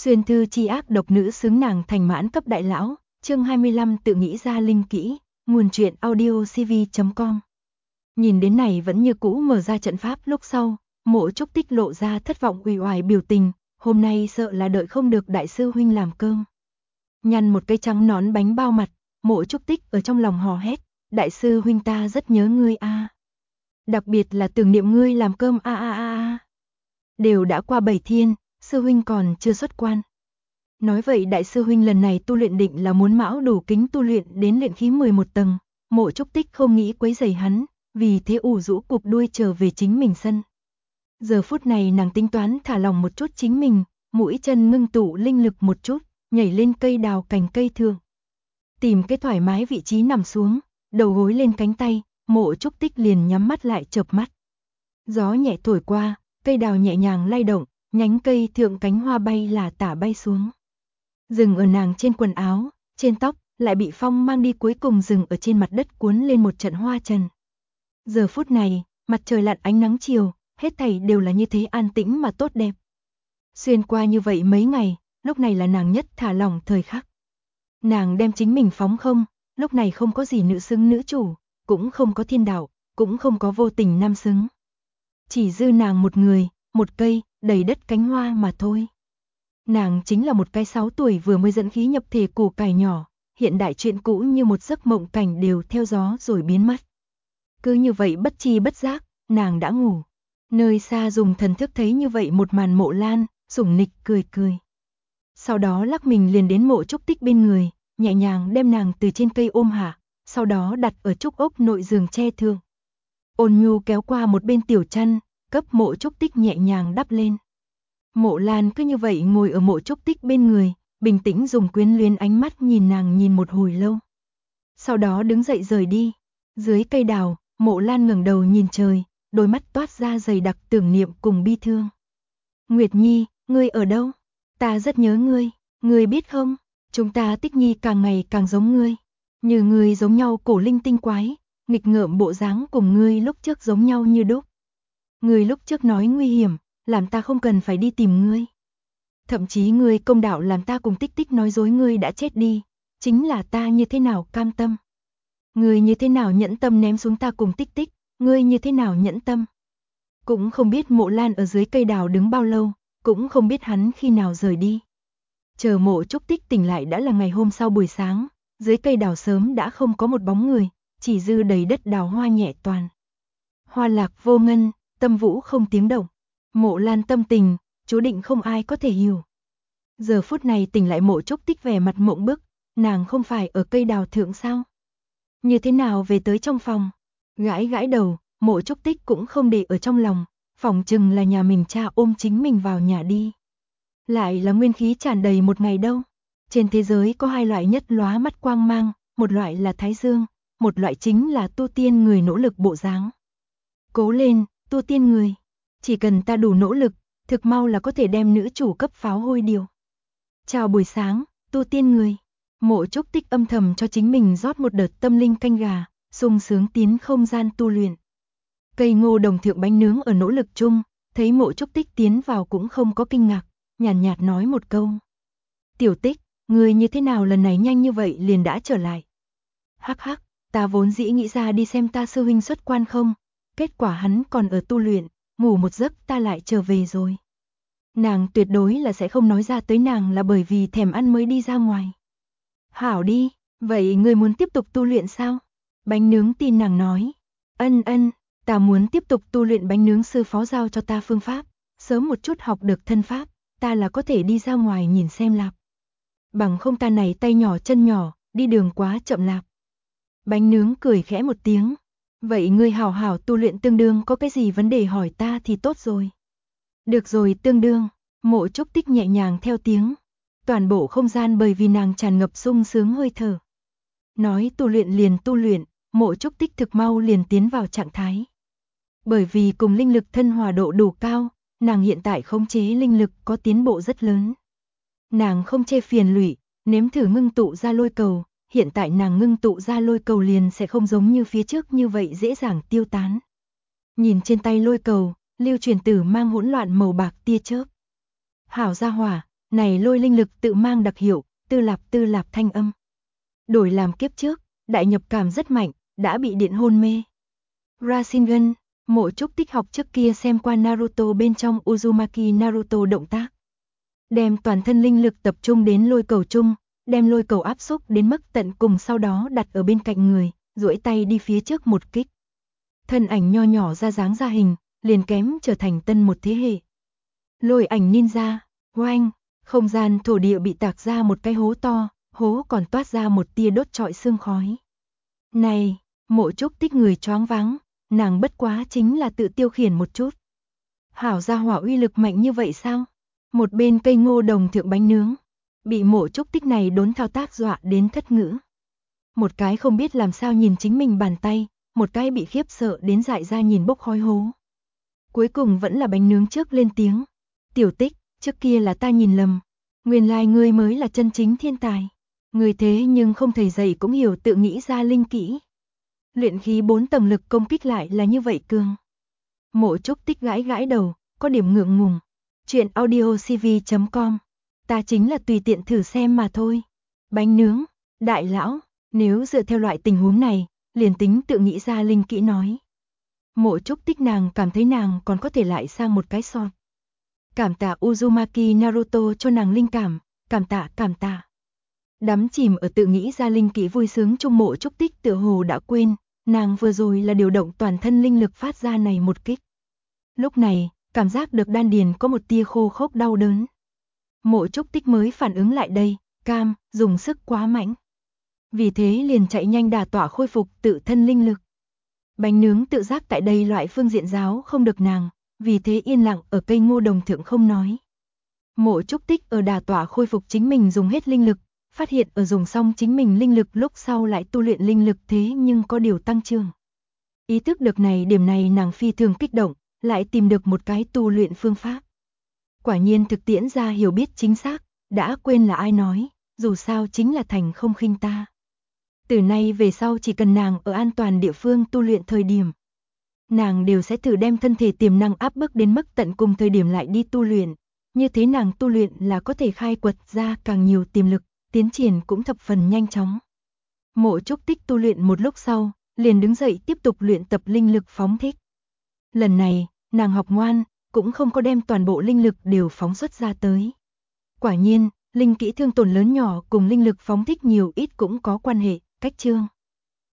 Xuyên thư chi ác độc nữ xứng nàng thành mãn cấp đại lão, chương 25 tự nghĩ ra linh kỹ, nguồn truyện audiocv.com. Nhìn đến này vẫn như cũ mở ra trận pháp lúc sau, Mộ Trúc Tích lộ ra thất vọng uể oải biểu tình, hôm nay sợ là đợi không được đại sư huynh làm cơm. Nhăn một cây trắng nón bánh bao mặt, Mộ Trúc Tích ở trong lòng hò hét, đại sư huynh ta rất nhớ ngươi a. Đặc biệt là tưởng niệm ngươi làm cơm a. Đều đã qua 7 thiên, sư huynh còn chưa xuất quan. Nói vậy đại sư huynh lần này tu luyện định là muốn mão đủ kính tu luyện đến luyện khí 11 tầng, Mộ Trúc Tích không nghĩ quấy rầy hắn, vì thế ủ rũ cụp đuôi trở về chính mình sân. Giờ phút này nàng tính toán thả lỏng một chút chính mình, mũi chân ngưng tụ linh lực một chút, nhảy lên cây đào cành cây thượng. Tìm cái thoải mái vị trí nằm xuống, đầu gối lên cánh tay, Mộ Trúc Tích liền nhắm mắt lại chợp mắt. Gió nhẹ thổi qua, cây đào nhẹ nhàng lay động, nhánh cây thượng cánh hoa bay là tả bay xuống. Dừng ở nàng trên quần áo, trên tóc, lại bị phong mang đi cuối cùng dừng ở trên mặt đất cuốn lên một trận hoa trần. Giờ phút này, mặt trời lặn ánh nắng chiều, hết thảy đều là như thế an tĩnh mà tốt đẹp. Xuyên qua như vậy mấy ngày, lúc này là nàng nhất thả lỏng thời khắc. Nàng đem chính mình phóng không, lúc này không có gì nữ xứng nữ chủ, cũng không có thiên đạo, cũng không có vô tình nam xứng. Chỉ dư nàng một người, một cây, đầy đất cánh hoa mà thôi. Nàng chính là một cái 6 tuổi vừa mới dẫn khí nhập thể củ cải nhỏ, hiện đại chuyện cũ như một giấc mộng cảnh đều theo gió rồi biến mất. Cứ như vậy bất tri bất giác, nàng đã ngủ. Nơi xa dùng thần thức thấy như vậy một màn Mộ Lan, sủng nịch cười cười. Sau đó lắc mình liền đến Mộ Trúc Tích bên người, nhẹ nhàng đem nàng từ trên cây ôm hạ, sau đó đặt ở trúc ốc nội giường tre thượng. Ôn nhu kéo qua một bên tiểu chăn, cấp Mộ Trúc Tích nhẹ nhàng đắp lên. Mộ Lan cứ như vậy ngồi ở Mộ Trúc Tích bên người, bình tĩnh dùng quyến luyến ánh mắt nhìn nàng nhìn một hồi lâu. Sau đó đứng dậy rời đi. Dưới cây đào, Mộ Lan ngẩng đầu nhìn trời, đôi mắt toát ra dày đặc tưởng niệm cùng bi thương. Nguyệt Nhi, ngươi ở đâu? Ta rất nhớ ngươi, ngươi biết không? Chúng ta Tích Nhi càng ngày càng giống ngươi. Như ngươi giống nhau cổ linh tinh quái, nghịch ngợm bộ dáng cùng ngươi lúc trước giống nhau như đúc. Ngươi lúc trước nói nguy hiểm, làm ta không cần phải đi tìm ngươi. Thậm chí ngươi công đạo làm ta cùng Tích Tích nói dối ngươi đã chết đi, chính là ta như thế nào cam tâm. Ngươi như thế nào nhẫn tâm ném xuống ta cùng Tích Tích, ngươi như thế nào nhẫn tâm. Cũng không biết Mộ Lan ở dưới cây đào đứng bao lâu, cũng không biết hắn khi nào rời đi. Chờ Mộ Trúc Tích tỉnh lại đã là ngày hôm sau buổi sáng, dưới cây đào sớm đã không có một bóng người, chỉ dư đầy đất đào hoa nhẹ toàn. Hoa lạc vô ngân, tâm vũ không tiếng động. Mộ Lan tâm tình, chú định không ai có thể hiểu. Giờ phút này tỉnh lại Mộ Trúc Tích vẻ mặt mộng bức, nàng không phải ở cây đào thượng sao? Như thế nào về tới trong phòng? Gãi gãi đầu, Mộ Trúc Tích cũng không để ở trong lòng, phỏng chừng là nhà mình cha ôm chính mình vào nhà đi. Lại là nguyên khí tràn đầy một ngày đâu. Trên thế giới có hai loại nhất lóa mắt quang mang, một loại là thái dương, một loại chính là tu tiên người nỗ lực bộ dáng. Cố lên, tu tiên người. Chỉ cần ta đủ nỗ lực, thực mau là có thể đem nữ chủ cấp pháo hôi điều. Chào buổi sáng, tu tiên người. Mộ Trúc Tích âm thầm cho chính mình rót một đợt tâm linh canh gà, sung sướng tiến không gian tu luyện. Cây ngô đồng thượng bánh nướng ở nỗ lực chung, thấy Mộ Trúc Tích tiến vào cũng không có kinh ngạc, nhàn nhạt nói một câu. Tiểu Tích, người như thế nào lần này nhanh như vậy liền đã trở lại. Hắc hắc, ta vốn dĩ nghĩ ra đi xem ta sư huynh xuất quan không, kết quả hắn còn ở tu luyện, ngủ một giấc ta lại trở về rồi. Nàng tuyệt đối là sẽ không nói ra tới nàng là bởi vì thèm ăn mới đi ra ngoài. Hảo đi, vậy ngươi muốn tiếp tục tu luyện sao? Bánh nướng tin nàng nói. Ân, ta muốn tiếp tục tu luyện, bánh nướng sư phó giao cho ta phương pháp, sớm một chút học được thân pháp, ta là có thể đi ra ngoài nhìn xem lạp. Bằng không ta này tay nhỏ chân nhỏ, đi đường quá chậm lạp. Bánh nướng cười khẽ một tiếng. Vậy ngươi hảo hảo tu luyện, tương đương có cái gì vấn đề hỏi ta thì tốt rồi. Được rồi tương đương, Mộ Trúc Tích nhẹ nhàng theo tiếng. Toàn bộ không gian bởi vì nàng tràn ngập sung sướng hơi thở. Nói tu luyện liền tu luyện, Mộ Trúc Tích thực mau liền tiến vào trạng thái. Bởi vì cùng linh lực thân hòa độ đủ cao, nàng hiện tại khống chế linh lực có tiến bộ rất lớn. Nàng không chê phiền lụy, nếm thử ngưng tụ ra lôi cầu, hiện tại nàng ngưng tụ ra lôi cầu liền sẽ không giống như phía trước như vậy dễ dàng tiêu tán. Nhìn trên tay lôi cầu, lưu truyền tử mang hỗn loạn màu bạc tia chớp. Hảo gia hỏa, Này lôi linh lực tự mang đặc hiệu, tư lạp thanh âm. Đổi làm kiếp trước, đại nhập cảm rất mạnh, đã bị điện hôn mê. Rasengan, Mộ Trúc Tích học trước kia xem qua Naruto bên trong Uzumaki Naruto động tác. Đem toàn thân linh lực tập trung đến lôi cầu chung, đem lôi cầu áp xúc đến mức tận cùng, sau đó đặt ở bên cạnh người, duỗi tay đi phía trước một kích. Thân ảnh nho nhỏ ra dáng ra hình, liền kém trở thành tân một thế hệ. Lôi ảnh ninja, oanh, không gian thổ địa bị tạc ra một cái hố to, hố còn toát ra một tia đốt trọi sương khói. Này, Mộ Trúc Tích người choáng váng, nàng bất quá chính là tự tiêu khiển một chút. Hảo gia hỏa uy lực mạnh như vậy sao? Một bên cây ngô đồng thượng bánh nướng, bị Mộ Trúc Tích này đốn thao tác dọa đến thất ngữ. Một cái không biết làm sao nhìn chính mình bàn tay, một cái bị khiếp sợ đến dại ra nhìn bốc khói hố. Cuối cùng vẫn là bánh nướng trước lên tiếng. Tiểu Tích, trước kia là ta nhìn lầm. Nguyên lai ngươi mới là chân chính thiên tài. Ngươi thế nhưng không thầy dạy cũng hiểu tự nghĩ ra linh kỹ. Luyện khí 4 tầng lực công kích lại là như vậy cường. Mộ Trúc Tích gãi gãi đầu, có điểm ngượng ngùng. Chuyện audiocv.com. Ta chính là tùy tiện thử xem mà thôi. Bánh nướng, đại lão, nếu dựa theo loại tình huống này, liền tính tự nghĩ ra linh kỹ nói. Mộ Trúc Tích nàng cảm thấy nàng còn có thể lại sang một cái sọt. Cảm tạ Uzumaki Naruto cho nàng linh cảm, cảm tạ. Đắm chìm ở tự nghĩ ra linh kỹ vui sướng trong, Mộ Trúc Tích tựa hồ đã quên, nàng vừa rồi là điều động toàn thân linh lực phát ra này một kích. Lúc này, cảm giác được đan điền có một tia khô khốc đau đớn. Mộ Trúc Tích mới phản ứng lại đây, dùng sức quá mạnh. Vì thế liền chạy nhanh đả tỏa khôi phục tự thân linh lực. Bánh nướng tự giác tại đây loại phương diện giáo không được nàng, vì thế yên lặng ở cây ngô đồng thượng không nói. Mộ Trúc Tích ở đả tỏa khôi phục chính mình dùng hết linh lực, phát hiện ở dùng xong chính mình linh lực lúc sau lại tu luyện linh lực thế nhưng có điều tăng trưởng. Ý thức được này, điểm này nàng phi thường kích động, lại tìm được một cái tu luyện phương pháp. Quả nhiên thực tiễn ra hiểu biết chính xác, đã quên là ai nói, dù sao chính là thành không khinh ta. Từ nay về sau chỉ cần nàng ở an toàn địa phương tu luyện thời điểm, nàng đều sẽ thử đem thân thể tiềm năng áp bức đến mức tận cùng thời điểm lại đi tu luyện. Như thế nàng tu luyện là có thể khai quật ra càng nhiều tiềm lực, tiến triển cũng thập phần nhanh chóng. Mộ Trúc Tích tu luyện một lúc sau, liền đứng dậy tiếp tục luyện tập linh lực phóng thích. Lần này, nàng học ngoan, cũng không có đem toàn bộ linh lực đều phóng xuất ra tới. Quả nhiên, linh kỹ thương tổn lớn nhỏ cùng linh lực phóng thích nhiều ít cũng có quan hệ, cách chương.